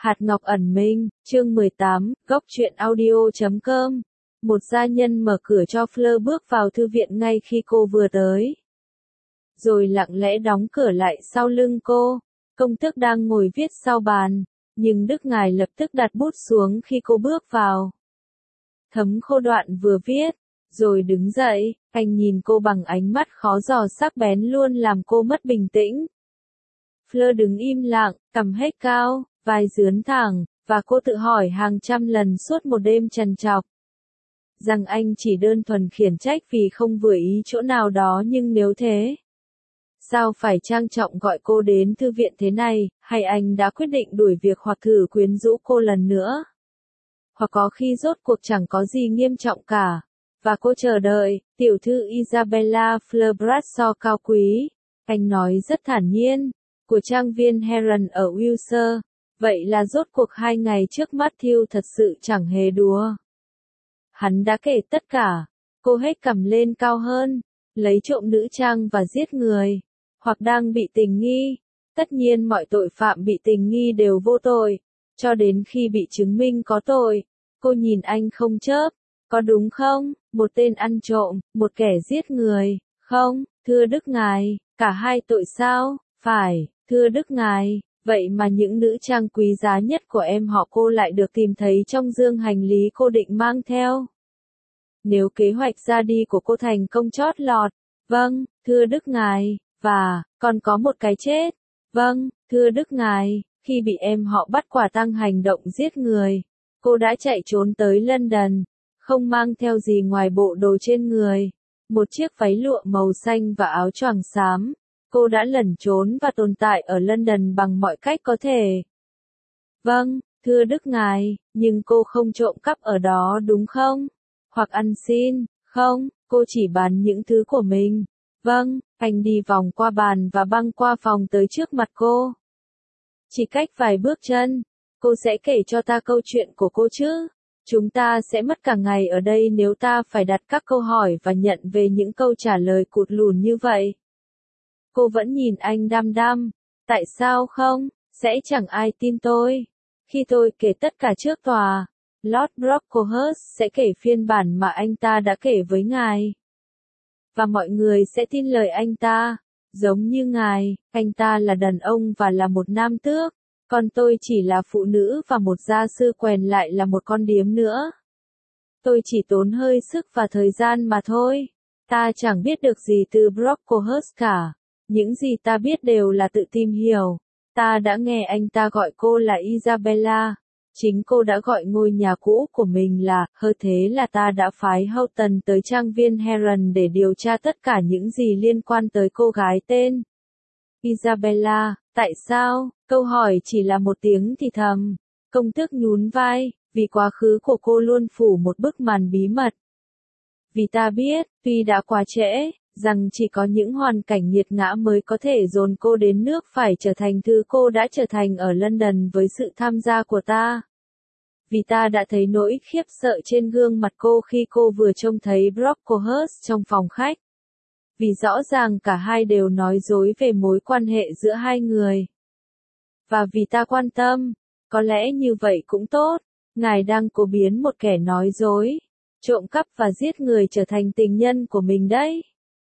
Hạt Ngọc ẩn mình, chương 18, góc truyện audio.com. Một gia nhân mở cửa cho Fleur bước vào thư viện ngay khi cô vừa tới. Rồi lặng lẽ đóng cửa lại sau lưng cô. Công tước đang ngồi viết sau bàn, nhưng Đức Ngài lập tức đặt bút xuống khi cô bước vào. Thấm Khô đoạn vừa viết, rồi đứng dậy, anh nhìn cô bằng ánh mắt khó dò sắc bén luôn làm cô mất bình tĩnh. Fleur đứng im lặng, cằm hết cao, vai dướn thẳng, và cô tự hỏi hàng trăm lần suốt một đêm trằn trọc. Rằng anh chỉ đơn thuần khiển trách vì không vừa ý chỗ nào đó, nhưng nếu thế, sao phải trang trọng gọi cô đến thư viện thế này, hay anh đã quyết định đuổi việc hoặc thử quyến rũ cô lần nữa? Hoặc có khi rốt cuộc chẳng có gì nghiêm trọng cả, và cô chờ đợi, tiểu thư Isabella Fleur Bradshaw cao quý, anh nói rất thản nhiên, của trang viên Heron ở Wiltshire. Vậy là rốt cuộc 2 ngày trước Matthew thật sự chẳng hề đùa. Hắn đã kể tất cả, cô hết cầm lên cao hơn, lấy trộm nữ trang và giết người, hoặc đang bị tình nghi. Tất nhiên mọi tội phạm bị tình nghi đều vô tội, cho đến khi bị chứng minh có tội. Cô nhìn anh không chớp, có đúng không? Một tên ăn trộm, một kẻ giết người, không, thưa Đức Ngài, cả hai tội sao? Phải, thưa Đức Ngài. Vậy mà những nữ trang quý giá nhất của em họ cô lại được tìm thấy trong dương hành lý cô định mang theo. Nếu kế hoạch ra đi của cô thành công chót lọt, vâng, thưa Đức Ngài, và, còn có một cái chết, vâng, thưa Đức Ngài, khi bị em họ bắt quả tang hành động giết người, cô đã chạy trốn tới London, không mang theo gì ngoài bộ đồ trên người, một chiếc váy lụa màu xanh và áo choàng xám. Cô đã lẩn trốn và tồn tại ở London bằng mọi cách có thể. Vâng, thưa Đức Ngài, nhưng cô không trộm cắp ở đó đúng không? Hoặc ăn xin, không, cô chỉ bán những thứ của mình. Vâng, anh đi vòng qua bàn và băng qua phòng tới trước mặt cô. Chỉ cách vài bước chân, cô sẽ kể cho ta câu chuyện của cô chứ. Chúng ta sẽ mất cả ngày ở đây nếu ta phải đặt các câu hỏi và nhận về những câu trả lời cụt lùn như vậy. Cô vẫn nhìn anh đăm đăm. Tại sao không? Sẽ chẳng ai tin tôi. Khi tôi kể tất cả trước tòa, Lord Brocklehurst sẽ kể phiên bản mà anh ta đã kể với ngài. Và mọi người sẽ tin lời anh ta. Giống như ngài, anh ta là đàn ông và là một nam tước. Còn tôi chỉ là phụ nữ và một gia sư quèn lại là một con điếm nữa. Tôi chỉ tốn hơi sức và thời gian mà thôi. Ta chẳng biết được gì từ Brocklehurst cả. Những gì ta biết đều là tự tìm hiểu. Ta đã nghe anh ta gọi cô là Isabella. Chính cô đã gọi ngôi nhà cũ của mình là, thế là ta đã phái Houghton tới trang viên Heron để điều tra tất cả những gì liên quan tới cô gái tên Isabella. Tại sao? Câu hỏi chỉ là một tiếng thì thầm. Công tước nhún vai, vì quá khứ của cô luôn phủ một bức màn bí mật. Vì ta biết, tuy đã quá trễ, rằng chỉ có những hoàn cảnh nghiệt ngã mới có thể dồn cô đến nước phải trở thành thứ cô đã trở thành ở London với sự tham gia của ta. Vì ta đã thấy nỗi khiếp sợ trên gương mặt cô khi cô vừa trông thấy Brocklehurst trong phòng khách. Vì rõ ràng cả hai đều nói dối về mối quan hệ giữa hai người. Và vì ta quan tâm, có lẽ như vậy cũng tốt, ngài đang cố biến một kẻ nói dối, trộm cắp và giết người trở thành tình nhân của mình đấy.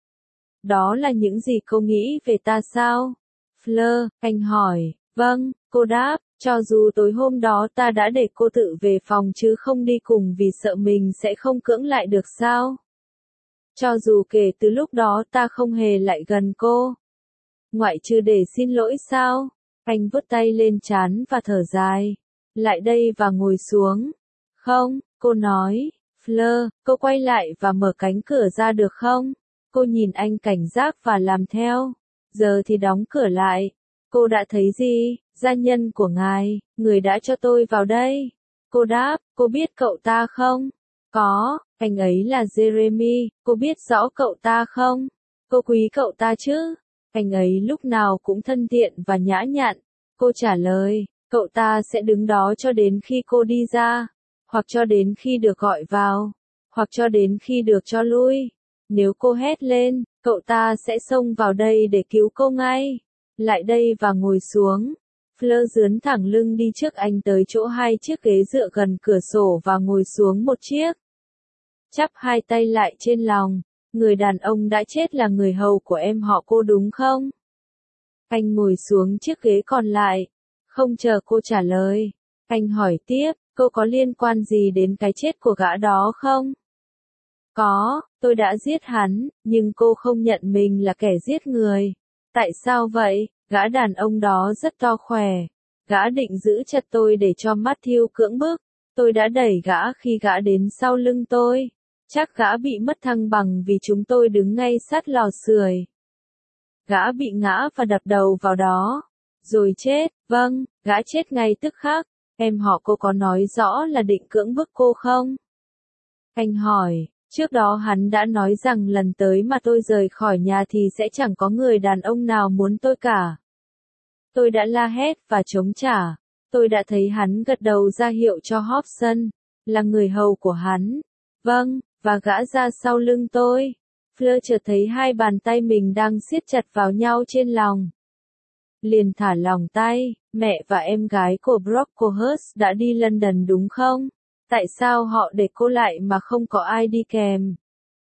Đó là những gì cô nghĩ về ta sao? Fleur, anh hỏi. Vâng, cô đáp, cho dù tối hôm đó ta đã để cô tự về phòng chứ không đi cùng vì sợ mình sẽ không cưỡng lại được sao? Cho dù kể từ lúc đó ta không hề lại gần cô. Ngoại trừ để xin lỗi sao? Anh vuốt tay lên trán và thở dài. Lại đây và ngồi xuống. Không, cô nói. Fleur, cô quay lại và mở cánh cửa ra được không? Cô nhìn anh cảnh giác và làm theo. Giờ thì đóng cửa lại. Cô đã thấy gì? Gia nhân của ngài, người đã cho tôi vào đây. Cô đáp, cô biết cậu ta không? Có, anh ấy là Jeremy, cô biết rõ cậu ta không? Cô quý cậu ta chứ? Anh ấy lúc nào cũng thân thiện và nhã nhặn. Cô trả lời, cậu ta sẽ đứng đó cho đến khi cô đi ra, hoặc cho đến khi được gọi vào, hoặc cho đến khi được cho lui. Nếu cô hét lên, cậu ta sẽ xông vào đây để cứu cô ngay. Lại đây và ngồi xuống. Fleur dướn thẳng lưng đi trước anh tới chỗ hai chiếc ghế dựa gần cửa sổ và ngồi xuống một chiếc. Chắp hai tay lại trên lòng. Người đàn ông đã chết là người hầu của em họ cô đúng không? Anh ngồi xuống chiếc ghế còn lại. Không chờ cô trả lời. Anh hỏi tiếp, cô có liên quan gì đến cái chết của gã đó không? Có, tôi đã giết hắn, nhưng cô không nhận mình là kẻ giết người. Tại sao vậy? Gã đàn ông đó rất to khỏe. Gã định giữ chặt tôi để cho Matthew cưỡng bức. Tôi đã đẩy gã khi gã đến sau lưng tôi. Chắc gã bị mất thăng bằng vì chúng tôi đứng ngay sát lò sưởi. Gã bị ngã và đập đầu vào đó. Rồi chết, vâng, gã chết ngay tức khắc. Em họ cô có nói rõ là định cưỡng bức cô không? Anh hỏi, trước đó hắn đã nói rằng lần tới mà tôi rời khỏi nhà thì sẽ chẳng có người đàn ông nào muốn tôi cả. Tôi đã la hét và chống trả. Tôi đã thấy hắn gật đầu ra hiệu cho Hobson, là người hầu của hắn. Vâng, và gã ra sau lưng tôi. Fleur chợt thấy hai bàn tay mình đang siết chặt vào nhau trên lòng. Liền thả lỏng tay. Mẹ và em gái của Brocklehurst đã đi London đúng không? Tại sao họ để cô lại mà không có ai đi kèm?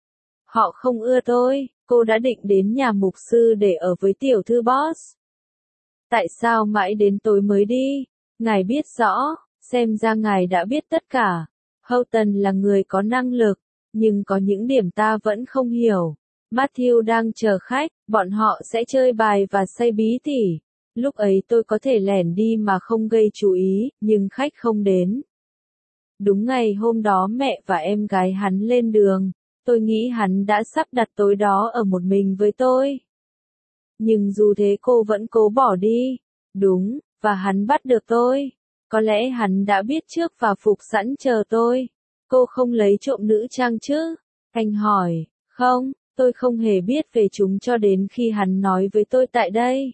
Họ không ưa tôi. Cô đã định đến nhà mục sư để ở với tiểu thư Boss. Tại sao mãi đến tối mới đi? Ngài biết rõ, xem ra ngài đã biết tất cả. Houghton là người có năng lực, nhưng có những điểm ta vẫn không hiểu. Matthew đang chờ khách, bọn họ sẽ chơi bài và say bí tỉ. Lúc ấy tôi có thể lẻn đi mà không gây chú ý, nhưng khách không đến. Đúng ngày hôm đó mẹ và em gái hắn lên đường, tôi nghĩ hắn đã sắp đặt tối đó ở một mình với tôi. Nhưng dù thế cô vẫn cố bỏ đi. Đúng, và hắn bắt được tôi. Có lẽ hắn đã biết trước và phục sẵn chờ tôi. Cô không lấy trộm nữ trang chứ? Anh hỏi, không, tôi không hề biết về chúng cho đến khi hắn nói với tôi tại đây.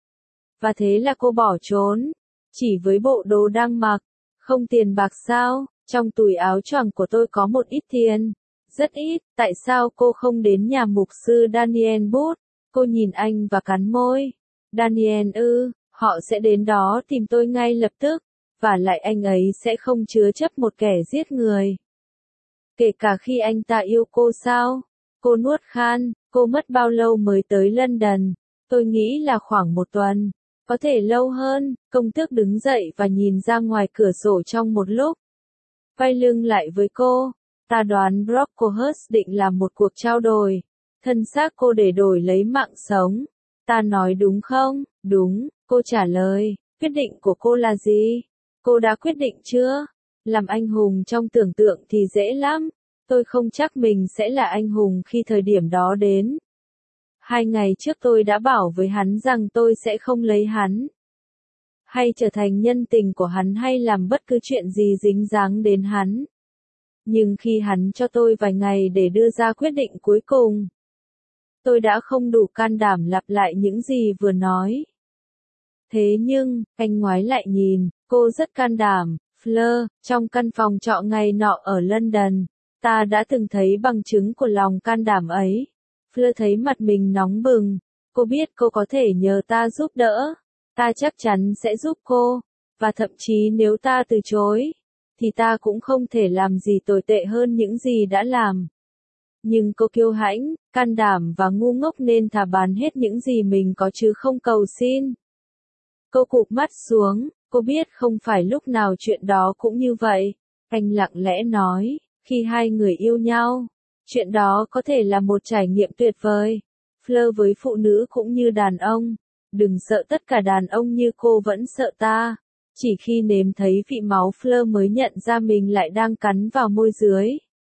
Và thế là cô bỏ trốn. Chỉ với bộ đồ đang mặc. Không tiền bạc sao? Trong túi áo choàng của tôi có một ít tiền. Rất ít, tại sao cô không đến nhà mục sư Daniel Booth? Cô nhìn anh và cắn môi. Daniel họ sẽ đến đó tìm tôi ngay lập tức. Và lại anh ấy sẽ không chứa chấp một kẻ giết người. Kể cả khi anh ta yêu cô sao? Cô nuốt khan, cô mất bao lâu mới tới London? Tôi nghĩ là khoảng 1 tuần. Có thể lâu hơn. Công tước đứng dậy và nhìn ra ngoài cửa sổ trong một lúc. Quay lưng lại với cô. Ta đoán Brocklehurst định làm một cuộc trao đổi. Thân xác cô để đổi lấy mạng sống. Ta nói đúng không? Đúng, cô trả lời. Quyết định của cô là gì? Cô đã quyết định chưa? Làm anh hùng trong tưởng tượng thì dễ lắm. Tôi không chắc mình sẽ là anh hùng khi thời điểm đó đến. 2 ngày trước tôi đã bảo với hắn rằng tôi sẽ không lấy hắn. Hay trở thành nhân tình của hắn hay làm bất cứ chuyện gì dính dáng đến hắn. Nhưng khi hắn cho tôi vài ngày để đưa ra quyết định cuối cùng, tôi đã không đủ can đảm lặp lại những gì vừa nói. Thế nhưng, anh ngoái lại nhìn, cô rất can đảm. Fleur, trong căn phòng trọ ngày nọ ở London, ta đã từng thấy bằng chứng của lòng can đảm ấy. Fleur thấy mặt mình nóng bừng. Cô biết cô có thể nhờ ta giúp đỡ. Ta chắc chắn sẽ giúp cô. Và thậm chí nếu ta từ chối, thì ta cũng không thể làm gì tồi tệ hơn những gì đã làm. Nhưng cô kiêu hãnh, can đảm và ngu ngốc nên thà bán hết những gì mình có chứ không cầu xin. Cô cụp mắt xuống, cô biết không phải lúc nào chuyện đó cũng như vậy. Anh lặng lẽ nói, khi hai người yêu nhau, chuyện đó có thể là một trải nghiệm tuyệt vời. Fleur với phụ nữ cũng như đàn ông. Đừng sợ tất cả đàn ông như cô vẫn sợ ta. Chỉ khi nếm thấy vị máu Fleur mới nhận ra mình lại đang cắn vào môi dưới.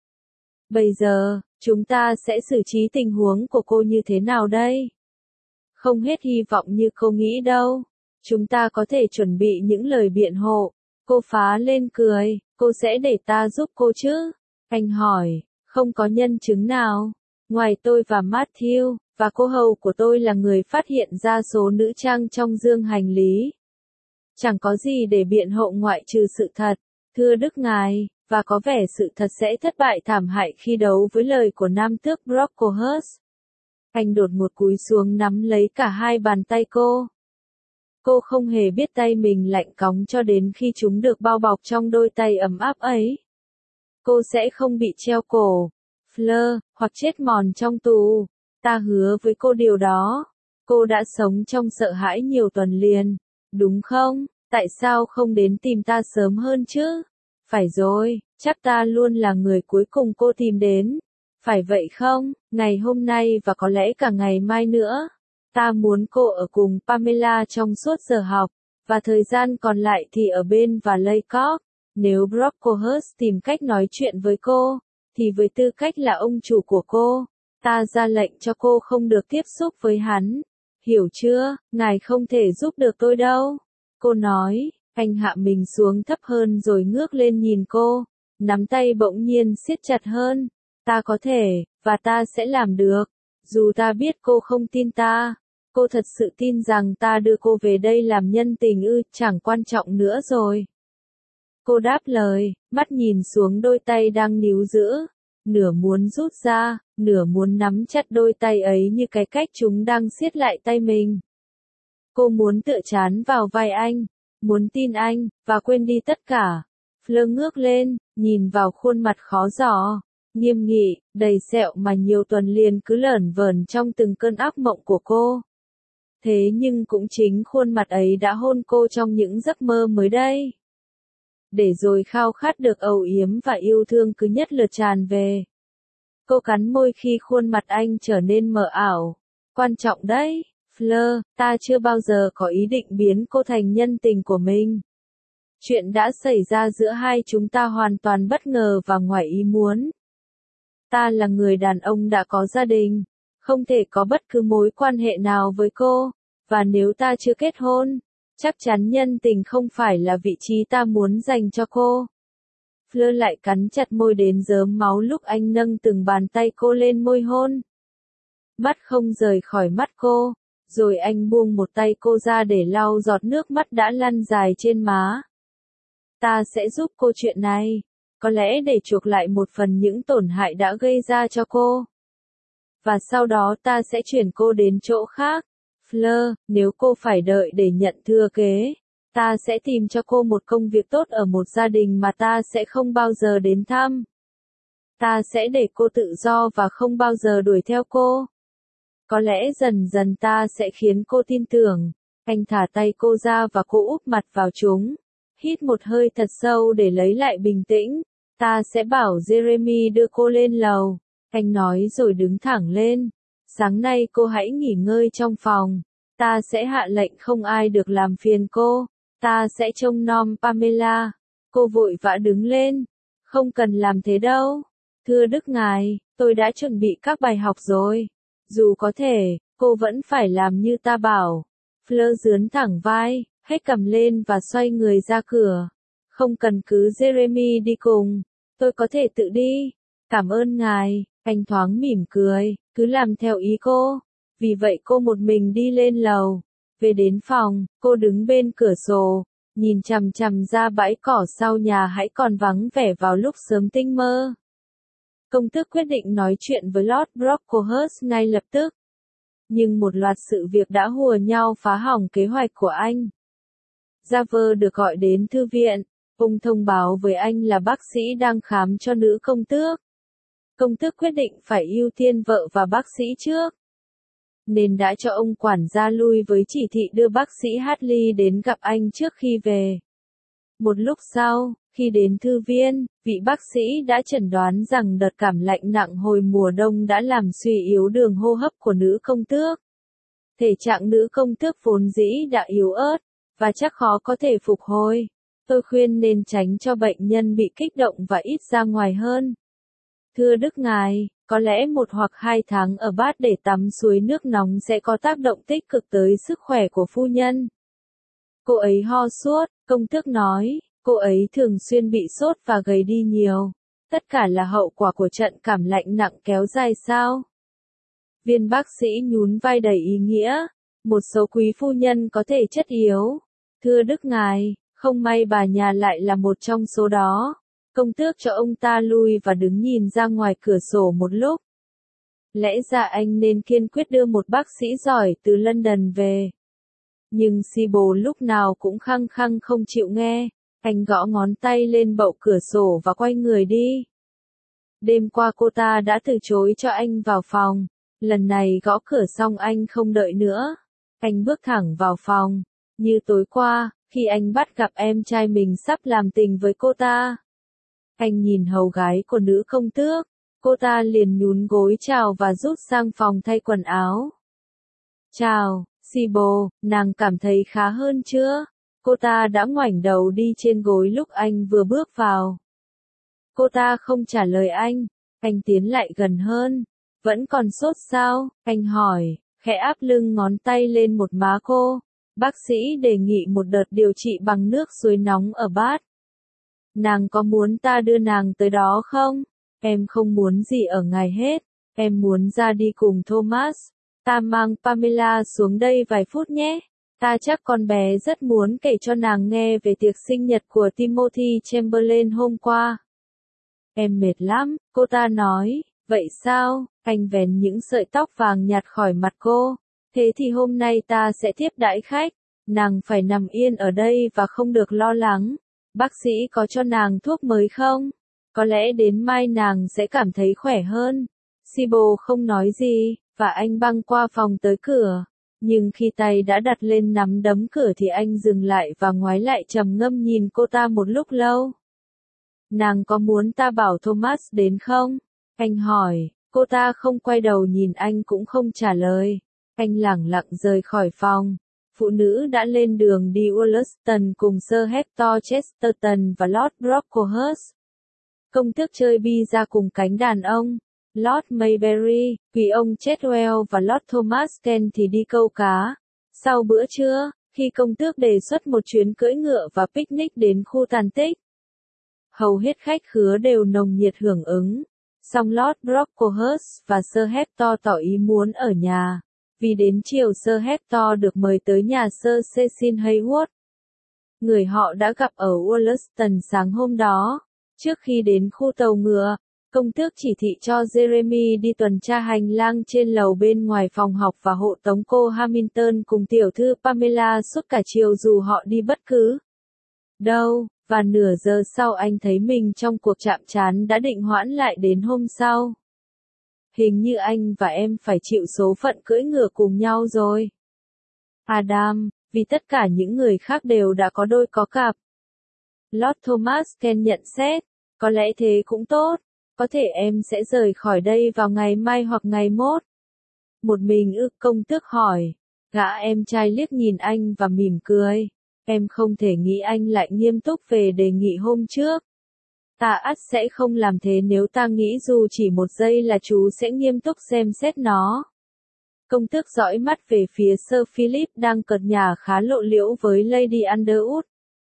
Bây giờ, chúng ta sẽ xử trí tình huống của cô như thế nào đây? Không hết hy vọng như cô nghĩ đâu. Chúng ta có thể chuẩn bị những lời biện hộ. Cô phá lên cười, cô sẽ để ta giúp cô chứ? Anh hỏi, không có nhân chứng nào. Ngoài tôi và Matthew, và cô hầu của tôi là người phát hiện ra số nữ trang trong dương hành lý. Chẳng có gì để biện hộ ngoại trừ sự thật, thưa Đức Ngài, và có vẻ sự thật sẽ thất bại thảm hại khi đấu với lời của nam tước Brocklehurst. Anh đột ngột cúi xuống nắm lấy cả hai bàn tay cô. Cô không hề biết tay mình lạnh cóng cho đến khi chúng được bao bọc trong đôi tay ấm áp ấy. Cô sẽ không bị treo cổ, Fleur, hoặc chết mòn trong tù. Ta hứa với cô điều đó. Cô đã sống trong sợ hãi nhiều tuần liền, đúng không? Tại sao không đến tìm ta sớm hơn chứ? Phải rồi, chắc ta luôn là người cuối cùng cô tìm đến. Phải vậy không? Ngày hôm nay và có lẽ cả ngày mai nữa. Ta muốn cô ở cùng Pamela trong suốt giờ học, và thời gian còn lại thì ở bên và Laycock. Nếu Brocklehurst tìm cách nói chuyện với cô, thì với tư cách là ông chủ của cô, ta ra lệnh cho cô không được tiếp xúc với hắn. Hiểu chưa, ngài không thể giúp được tôi đâu. Cô nói, anh hạ mình xuống thấp hơn rồi ngước lên nhìn cô, nắm tay bỗng nhiên siết chặt hơn. Ta có thể, và ta sẽ làm được. Dù ta biết cô không tin ta, cô thật sự tin rằng ta đưa cô về đây làm nhân tình ư, chẳng quan trọng nữa rồi. Cô đáp lời, mắt nhìn xuống đôi tay đang níu giữ, nửa muốn rút ra, nửa muốn nắm chặt đôi tay ấy như cái cách chúng đang siết lại tay mình. Cô muốn tựa trán vào vai anh, muốn tin anh, và quên đi tất cả. Fleur ngước lên, nhìn vào khuôn mặt khó dò, nghiêm nghị, đầy sẹo mà nhiều tuần liền cứ lởn vởn trong từng cơn ác mộng của cô. Thế nhưng cũng chính khuôn mặt ấy đã hôn cô trong những giấc mơ mới đây. Để rồi khao khát được âu yếm và yêu thương cứ nhất lượt tràn về. Cô cắn môi khi khuôn mặt anh trở nên mờ ảo. Quan trọng đấy, Fleur, ta chưa bao giờ có ý định biến cô thành nhân tình của mình. Chuyện đã xảy ra giữa hai chúng ta hoàn toàn bất ngờ và ngoài ý muốn. Ta là người đàn ông đã có gia đình, không thể có bất cứ mối quan hệ nào với cô, và nếu ta chưa kết hôn, chắc chắn nhân tình không phải là vị trí ta muốn dành cho cô. Fleur lại cắn chặt môi đến rớm máu lúc anh nâng từng bàn tay cô lên môi hôn. Mắt không rời khỏi mắt cô, rồi anh buông một tay cô ra để lau giọt nước mắt đã lăn dài trên má. Ta sẽ giúp cô chuyện này, có lẽ để chuộc lại một phần những tổn hại đã gây ra cho cô. Và sau đó ta sẽ chuyển cô đến chỗ khác. Fleur, nếu cô phải đợi để nhận thừa kế, ta sẽ tìm cho cô một công việc tốt ở một gia đình mà ta sẽ không bao giờ đến thăm. Ta sẽ để cô tự do và không bao giờ đuổi theo cô. Có lẽ dần dần ta sẽ khiến cô tin tưởng. Anh thả tay cô ra và cô úp mặt vào chúng. Hít một hơi thật sâu để lấy lại bình tĩnh. Ta sẽ bảo Jeremy đưa cô lên lầu. Anh nói rồi đứng thẳng lên. Sáng nay cô hãy nghỉ ngơi trong phòng. Ta sẽ hạ lệnh không ai được làm phiền cô. Ta sẽ trông nom Pamela. Cô vội vã đứng lên. Không cần làm thế đâu. Thưa Đức Ngài, tôi đã chuẩn bị các bài học rồi. Dù có thể, cô vẫn phải làm như ta bảo. Fleur dướn thẳng vai, hét cầm lên và xoay người ra cửa. Không cần cứ Jeremy đi cùng. Tôi có thể tự đi. Cảm ơn ngài, anh thoáng mỉm cười, cứ làm theo ý cô. Vì vậy cô một mình đi lên lầu. Về đến phòng, cô đứng bên cửa sổ, nhìn chằm chằm ra bãi cỏ sau nhà hãy còn vắng vẻ vào lúc sớm tinh mơ. Công tước quyết định nói chuyện với Lord Brocklehurst ngay lập tức. Nhưng một loạt sự việc đã hùa nhau phá hỏng kế hoạch của anh. Xaver được gọi đến thư viện, ông thông báo với anh là bác sĩ đang khám cho nữ công tước. Công tước quyết định phải ưu tiên vợ và bác sĩ trước, nên đã cho ông quản gia lui với chỉ thị đưa bác sĩ Hartley đến gặp anh trước khi về. Một lúc sau, khi đến thư viên, vị bác sĩ đã chẩn đoán rằng đợt cảm lạnh nặng hồi mùa đông đã làm suy yếu đường hô hấp của nữ công tước. Thể trạng nữ công tước vốn dĩ đã yếu ớt, và chắc khó có thể phục hồi. Tôi khuyên nên tránh cho bệnh nhân bị kích động và ít ra ngoài hơn. Thưa Đức Ngài, có lẽ 1 hoặc 2 tháng ở Bath để tắm suối nước nóng sẽ có tác động tích cực tới sức khỏe của phu nhân. Cô ấy ho suốt, công tước nói, cô ấy thường xuyên bị sốt và gầy đi nhiều. Tất cả là hậu quả của trận cảm lạnh nặng kéo dài sao? Viên bác sĩ nhún vai đầy ý nghĩa. Một số quý phu nhân có thể chất yếu. Thưa Đức Ngài, không may bà nhà lại là một trong số đó. Công tước cho ông ta lui và đứng nhìn ra ngoài cửa sổ một lúc. Lẽ ra anh nên kiên quyết đưa một bác sĩ giỏi từ London về. Nhưng Sibo lúc nào cũng khăng khăng không chịu nghe. Anh gõ ngón tay lên bậu cửa sổ và quay người đi. Đêm qua cô ta đã từ chối cho anh vào phòng. Lần này gõ cửa xong anh không đợi nữa. Anh bước thẳng vào phòng. Như tối qua, khi anh bắt gặp em trai mình sắp làm tình với cô ta. Anh nhìn hầu gái của nữ công tước. Cô ta liền nhún gối chào và rút sang phòng thay quần áo. Chào, Sibo, nàng cảm thấy khá hơn chưa? Cô ta đã ngoảnh đầu đi trên gối lúc anh vừa bước vào. Cô ta không trả lời anh tiến lại gần hơn. Vẫn còn sốt sao? Anh hỏi, khẽ áp lưng ngón tay lên một má cô. Bác sĩ đề nghị một đợt điều trị bằng nước suối nóng ở Bath. Nàng có muốn ta đưa nàng tới đó không? Em không muốn gì ở ngài hết. Em muốn ra đi cùng Thomas. Ta mang Pamela xuống đây vài phút nhé. Ta chắc con bé rất muốn kể cho nàng nghe về tiệc sinh nhật của Timothy Chamberlain hôm qua. Em mệt lắm, cô ta nói. Vậy sao? Anh vén những sợi tóc vàng nhạt khỏi mặt cô. Thế thì hôm nay ta sẽ tiếp đãi khách. Nàng phải nằm yên ở đây và không được lo lắng. Bác sĩ có cho nàng thuốc mới không? Có lẽ đến mai nàng sẽ cảm thấy khỏe hơn. Sibo không nói gì, và anh băng qua phòng tới cửa. Nhưng khi tay đã đặt lên nắm đấm cửa thì anh dừng lại và ngoái lại trầm ngâm nhìn cô ta một lúc lâu. Nàng có muốn ta bảo Thomas đến không? Anh hỏi, cô ta không quay đầu nhìn anh cũng không trả lời. Anh lẳng lặng rời khỏi phòng. Phụ nữ đã lên đường đi Wollaston cùng Sir Hector Chesterton và Lord Brocklehurst. Công tước chơi bi ra cùng cánh đàn ông. Lord Mayberry, quý ông Chetwell và Lord Thomas Kent thì đi câu cá. Sau bữa trưa, khi công tước đề xuất một chuyến cưỡi ngựa và picnic đến khu tàn tích, hầu hết khách khứa đều nồng nhiệt hưởng ứng. Song Lord Brocklehurst và Sir Hector tỏ ý muốn ở nhà. Vì đến chiều Sir Hector được mời tới nhà Sir Cecil Heywood. Người họ đã gặp ở Wollaston sáng hôm đó. Trước khi đến khu tàu ngựa, công tước chỉ thị cho Jeremy đi tuần tra hành lang trên lầu bên ngoài phòng học và hộ tống cô Hamilton cùng tiểu thư Pamela suốt cả chiều dù họ đi bất cứ đâu, và nửa giờ sau anh thấy mình trong cuộc chạm trán đã định hoãn lại đến hôm sau. Hình như anh và em phải chịu số phận cưỡi ngựa cùng nhau rồi. Adam, vì tất cả những người khác đều đã có đôi có cặp. Lord Thomas Kent nhận xét, có lẽ thế cũng tốt. Có thể em sẽ rời khỏi đây vào ngày mai hoặc ngày mốt. Một mình ư? Công tước hỏi. Gã em trai liếc nhìn anh và mỉm cười. Em không thể nghĩ anh lại nghiêm túc về đề nghị hôm trước. Ta ắt sẽ không làm thế nếu ta nghĩ dù chỉ một giây là chú sẽ nghiêm túc xem xét nó. Công tước dõi mắt về phía Sir Philip đang cợt nhả khá lộ liễu với Lady Underwood.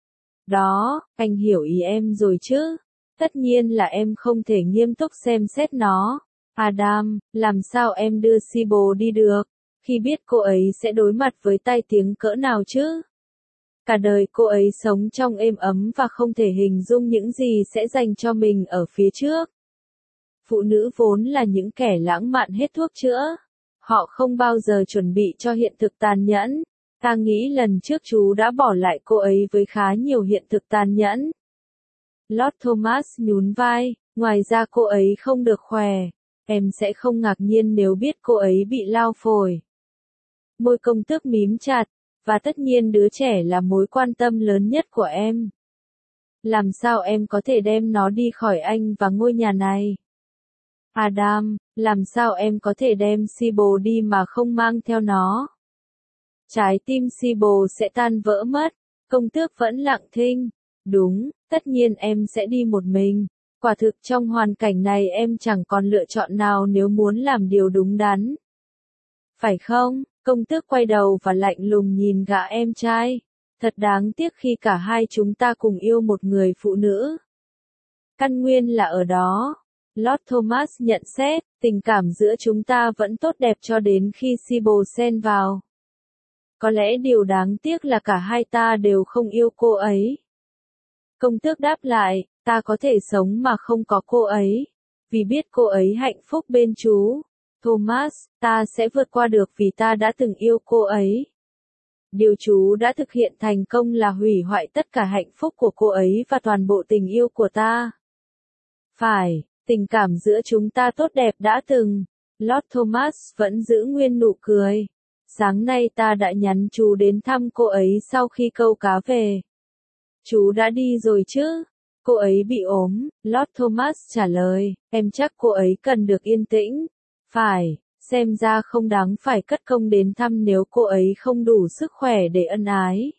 Đó, anh hiểu ý em rồi chứ. Tất nhiên là em không thể nghiêm túc xem xét nó. Adam, làm sao em đưa Sibo đi được, khi biết cô ấy sẽ đối mặt với tai tiếng cỡ nào chứ? Cả đời cô ấy sống trong êm ấm và không thể hình dung những gì sẽ dành cho mình ở phía trước. Phụ nữ vốn là những kẻ lãng mạn hết thuốc chữa. Họ không bao giờ chuẩn bị cho hiện thực tàn nhẫn. Ta nghĩ lần trước chú đã bỏ lại cô ấy với khá nhiều hiện thực tàn nhẫn. Lord Thomas nhún vai, ngoài ra cô ấy không được khỏe. Em sẽ không ngạc nhiên nếu biết cô ấy bị lao phổi. Môi công tước mím chặt, và tất nhiên đứa trẻ là mối quan tâm lớn nhất của em. Làm sao em có thể đem nó đi khỏi anh và ngôi nhà này? Adam, làm sao em có thể đem Sibo đi mà không mang theo nó? Trái tim Sibo sẽ tan vỡ mất. Công tước vẫn lặng thinh. Đúng, tất nhiên em sẽ đi một mình. Quả thực trong hoàn cảnh này em chẳng còn lựa chọn nào nếu muốn làm điều đúng đắn. Phải không? Công tước quay đầu và lạnh lùng nhìn gã em trai. Thật đáng tiếc khi cả hai chúng ta cùng yêu một người phụ nữ. Căn nguyên là ở đó. Lord Thomas nhận xét, tình cảm giữa chúng ta vẫn tốt đẹp cho đến khi Sibo xen vào. Có lẽ điều đáng tiếc là cả hai ta đều không yêu cô ấy. Công tước đáp lại, ta có thể sống mà không có cô ấy. Vì biết cô ấy hạnh phúc bên chú. Thomas, ta sẽ vượt qua được vì ta đã từng yêu cô ấy. Điều chú đã thực hiện thành công là hủy hoại tất cả hạnh phúc của cô ấy và toàn bộ tình yêu của ta. Phải, tình cảm giữa chúng ta tốt đẹp đã từng. Lord Thomas vẫn giữ nguyên nụ cười. Sáng nay ta đã nhắn chú đến thăm cô ấy sau khi câu cá về. Chú đã đi rồi chứ? Cô ấy bị ốm, Lord Thomas trả lời, em chắc cô ấy cần được yên tĩnh. Phải, xem ra không đáng phải cất công đến thăm nếu cô ấy không đủ sức khỏe để ân ái.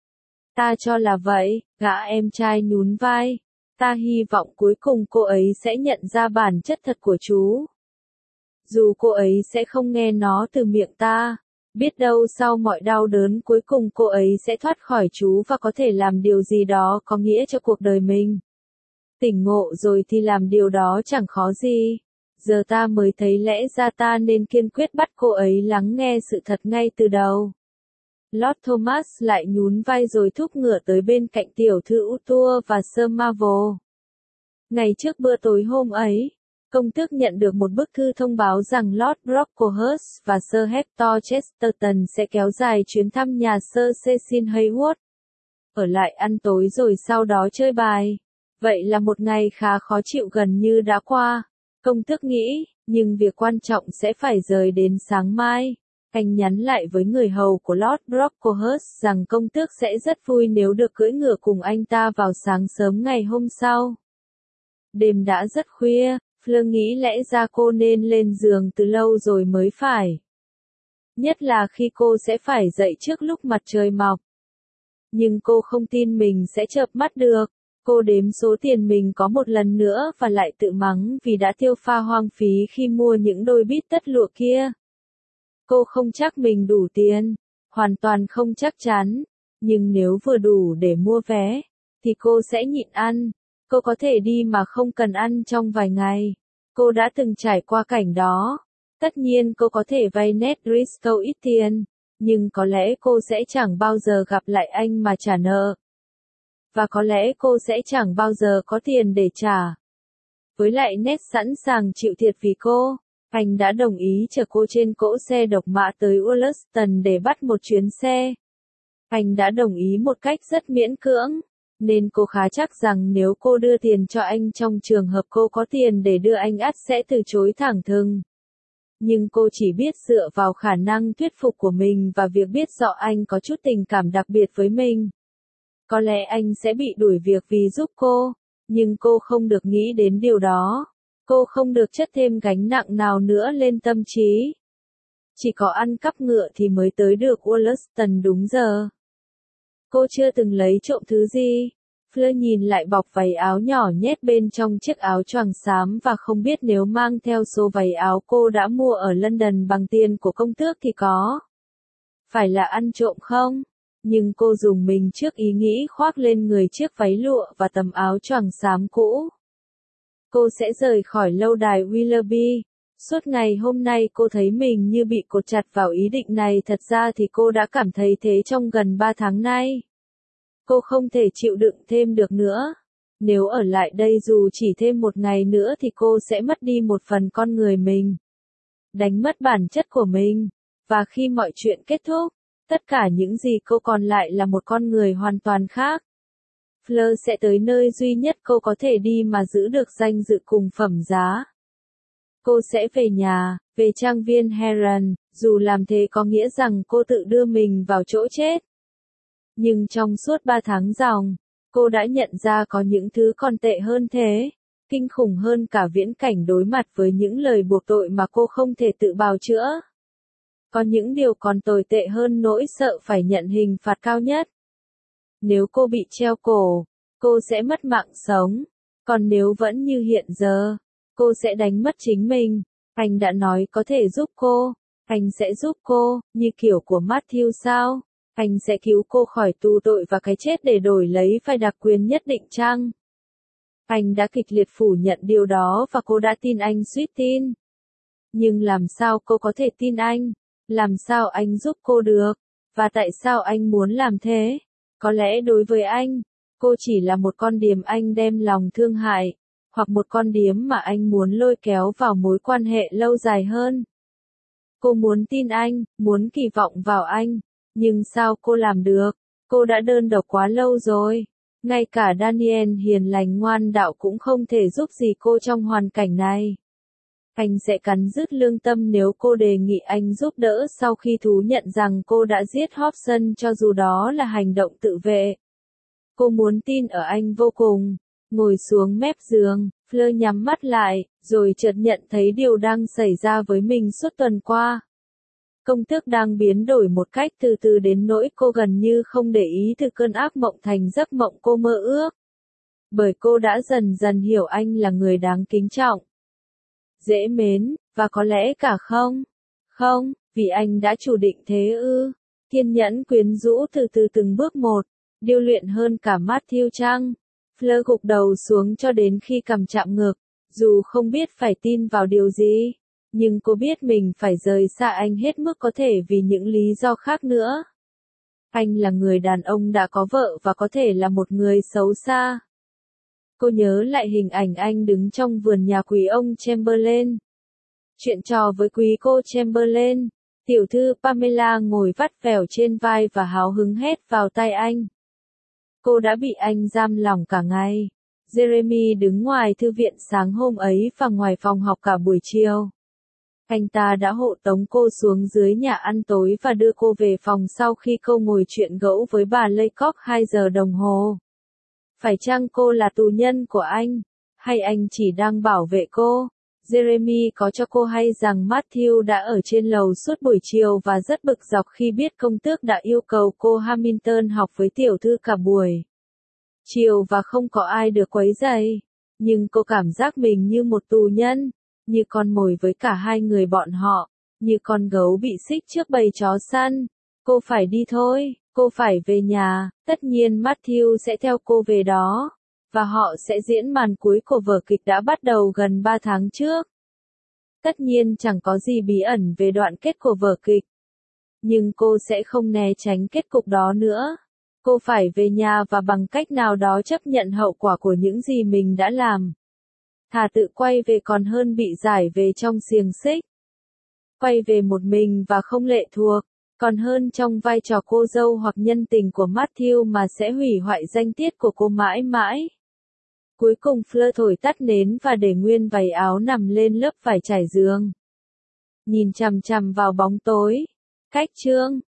Ta cho là vậy, gã em trai nhún vai. Ta hy vọng cuối cùng cô ấy sẽ nhận ra bản chất thật của chú. Dù cô ấy sẽ không nghe nó từ miệng ta. Biết đâu sau mọi đau đớn cuối cùng cô ấy sẽ thoát khỏi chú và có thể làm điều gì đó có nghĩa cho cuộc đời mình. Tỉnh ngộ rồi thì làm điều đó chẳng khó gì. Giờ ta mới thấy lẽ ra ta nên kiên quyết bắt cô ấy lắng nghe sự thật ngay từ đầu. Lord Thomas lại nhún vai rồi thúc ngựa tới bên cạnh tiểu thư Utua và Sir Marvel. Ngày trước bữa tối hôm ấy, công tước nhận được một bức thư thông báo rằng Lord Brocklehurst và Sir Hector Chesterton sẽ kéo dài chuyến thăm nhà Sir Cecil Heywood. Ở lại ăn tối rồi sau đó chơi bài. Vậy là một ngày khá khó chịu gần như đã qua. Công tước nghĩ, nhưng việc quan trọng sẽ phải rời đến sáng mai. Anh nhắn lại với người hầu của Lord Brocklehurst rằng công tước sẽ rất vui nếu được cưỡi ngựa cùng anh ta vào sáng sớm ngày hôm sau. Đêm đã rất khuya, Fleur nghĩ lẽ ra cô nên lên giường từ lâu rồi mới phải. Nhất là khi cô sẽ phải dậy trước lúc mặt trời mọc. Nhưng cô không tin mình sẽ chợp mắt được. Cô đếm số tiền mình có một lần nữa và lại tự mắng vì đã tiêu pha hoang phí khi mua những đôi bít tất lụa kia. Cô không chắc mình đủ tiền, hoàn toàn không chắc chắn, nhưng nếu vừa đủ để mua vé, thì cô sẽ nhịn ăn. Cô có thể đi mà không cần ăn trong vài ngày. Cô đã từng trải qua cảnh đó. Tất nhiên cô có thể vay Ned Briscoe ít tiền, nhưng có lẽ cô sẽ chẳng bao giờ gặp lại anh mà trả nợ. Và có lẽ cô sẽ chẳng bao giờ có tiền để trả. Với lại Ned sẵn sàng chịu thiệt vì cô. Anh đã đồng ý chở cô trên cỗ xe độc mã tới Wollaston để bắt một chuyến xe. Anh đã đồng ý một cách rất miễn cưỡng, nên cô khá chắc rằng nếu cô đưa tiền cho anh trong trường hợp cô có tiền để đưa anh ắt sẽ từ chối thẳng thừng. Nhưng cô chỉ biết dựa vào khả năng thuyết phục của mình và việc biết rõ anh có chút tình cảm đặc biệt với mình. Có lẽ anh sẽ bị đuổi việc vì giúp cô, nhưng cô không được nghĩ đến điều đó. Cô không được chất thêm gánh nặng nào nữa lên tâm trí. Chỉ có ăn cắp ngựa thì mới tới được Wollaston đúng giờ. Cô chưa từng lấy trộm thứ gì. Fleur nhìn lại bọc váy áo nhỏ nhét bên trong chiếc áo choàng xám và không biết nếu mang theo số váy áo cô đã mua ở London bằng tiền của công tước thì có phải là ăn trộm không? Nhưng cô dùng mình trước ý nghĩ khoác lên người chiếc váy lụa và tấm áo choàng xám cũ. Cô sẽ rời khỏi lâu đài Willoughby. Suốt ngày hôm nay cô thấy mình như bị cột chặt vào ý định này, thật ra thì cô đã cảm thấy thế trong gần 3 tháng nay. Cô không thể chịu đựng thêm được nữa. Nếu ở lại đây dù chỉ thêm một ngày nữa thì cô sẽ mất đi một phần con người mình. Đánh mất bản chất của mình. Và khi mọi chuyện kết thúc, tất cả những gì cô còn lại là một con người hoàn toàn khác. Fleur sẽ tới nơi duy nhất cô có thể đi mà giữ được danh dự cùng phẩm giá. Cô sẽ về nhà, về trang viên Heron, dù làm thế có nghĩa rằng cô tự đưa mình vào chỗ chết. Nhưng trong suốt 3 tháng dòng, cô đã nhận ra có những thứ còn tệ hơn thế, kinh khủng hơn cả viễn cảnh đối mặt với những lời buộc tội mà cô không thể tự bào chữa. Có những điều còn tồi tệ hơn nỗi sợ phải nhận hình phạt cao nhất. Nếu cô bị treo cổ, cô sẽ mất mạng sống. Còn nếu vẫn như hiện giờ, cô sẽ đánh mất chính mình. Anh đã nói có thể giúp cô. Anh sẽ giúp cô, như kiểu của Matthew sao? Anh sẽ cứu cô khỏi tù tội và cái chết để đổi lấy vài đặc quyền nhất định chăng? Anh đã kịch liệt phủ nhận điều đó và cô đã tin anh suýt tin. Nhưng làm sao cô có thể tin anh? Làm sao anh giúp cô được? Và tại sao anh muốn làm thế? Có lẽ đối với anh, cô chỉ là một con điếm anh đem lòng thương hại, hoặc một con điếm mà anh muốn lôi kéo vào mối quan hệ lâu dài hơn. Cô muốn tin anh, muốn kỳ vọng vào anh, Nhưng sao cô làm được? Cô đã đơn độc quá lâu rồi. Ngay cả Daniel hiền lành ngoan đạo cũng không thể giúp gì cô trong hoàn cảnh này. Anh sẽ cắn rứt lương tâm nếu cô đề nghị anh giúp đỡ sau khi thú nhận rằng cô đã giết Hobson cho dù đó là hành động tự vệ. Cô muốn tin ở anh vô cùng. Ngồi xuống mép giường, Fleur nhắm mắt lại, rồi chợt nhận thấy điều đang xảy ra với mình suốt tuần qua. Công tước đang biến đổi một cách từ từ đến nỗi cô gần như không để ý từ cơn ác mộng thành giấc mộng cô mơ ước. Bởi cô đã dần dần hiểu anh là người đáng kính trọng, dễ mến, và có lẽ cả không. Không, vì anh đã chủ định thế ư. Kiên nhẫn quyến rũ từ từ từng bước một, điêu luyện hơn cả Matthew chăng? Fleur gục đầu xuống cho đến khi cằm chạm ngực, dù không biết phải tin vào điều gì. Nhưng cô biết mình phải rời xa anh hết mức có thể vì những lý do khác nữa. Anh là người đàn ông đã có vợ và có thể là một người xấu xa. Cô nhớ lại hình ảnh anh đứng trong vườn nhà quý ông Chamberlain. Chuyện trò với quý cô Chamberlain. Tiểu thư Pamela ngồi vắt vẻo trên vai và háo hứng hét vào tai anh. Cô đã bị anh giam lỏng cả ngày. Jeremy đứng ngoài thư viện sáng hôm ấy và ngoài phòng học cả buổi chiều. Anh ta đã hộ tống cô xuống dưới nhà ăn tối và đưa cô về phòng sau khi cô ngồi chuyện gẫu với bà Laycock 2 giờ đồng hồ. Phải chăng cô là tù nhân của anh? Hay anh chỉ đang bảo vệ cô? Jeremy có cho cô hay rằng Matthew đã ở trên lầu suốt buổi chiều và rất bực dọc khi biết công tước đã yêu cầu cô Hamilton học với tiểu thư cả buổi chiều và không có ai được quấy rầy. Nhưng cô cảm giác mình như một tù nhân, như con mồi với cả hai người bọn họ, như con gấu bị xích trước bầy chó săn. Cô phải đi thôi, cô phải về nhà, tất nhiên Matthew sẽ theo cô về đó. Và họ sẽ diễn màn cuối của vở kịch đã bắt đầu gần 3 tháng trước. Tất nhiên chẳng có gì bí ẩn về đoạn kết của vở kịch. Nhưng cô sẽ không né tránh kết cục đó nữa. Cô phải về nhà và bằng cách nào đó chấp nhận hậu quả của những gì mình đã làm. Thà tự quay về còn hơn bị giải về trong xiềng xích. Quay về một mình và không lệ thuộc, còn hơn trong vai trò cô dâu hoặc nhân tình của Matthew mà sẽ hủy hoại danh tiết của cô mãi mãi. Cuối cùng Fleur thổi tắt nến và để nguyên váy áo nằm lên lớp vải trải giường. Nhìn chằm chằm vào bóng tối. Cách chương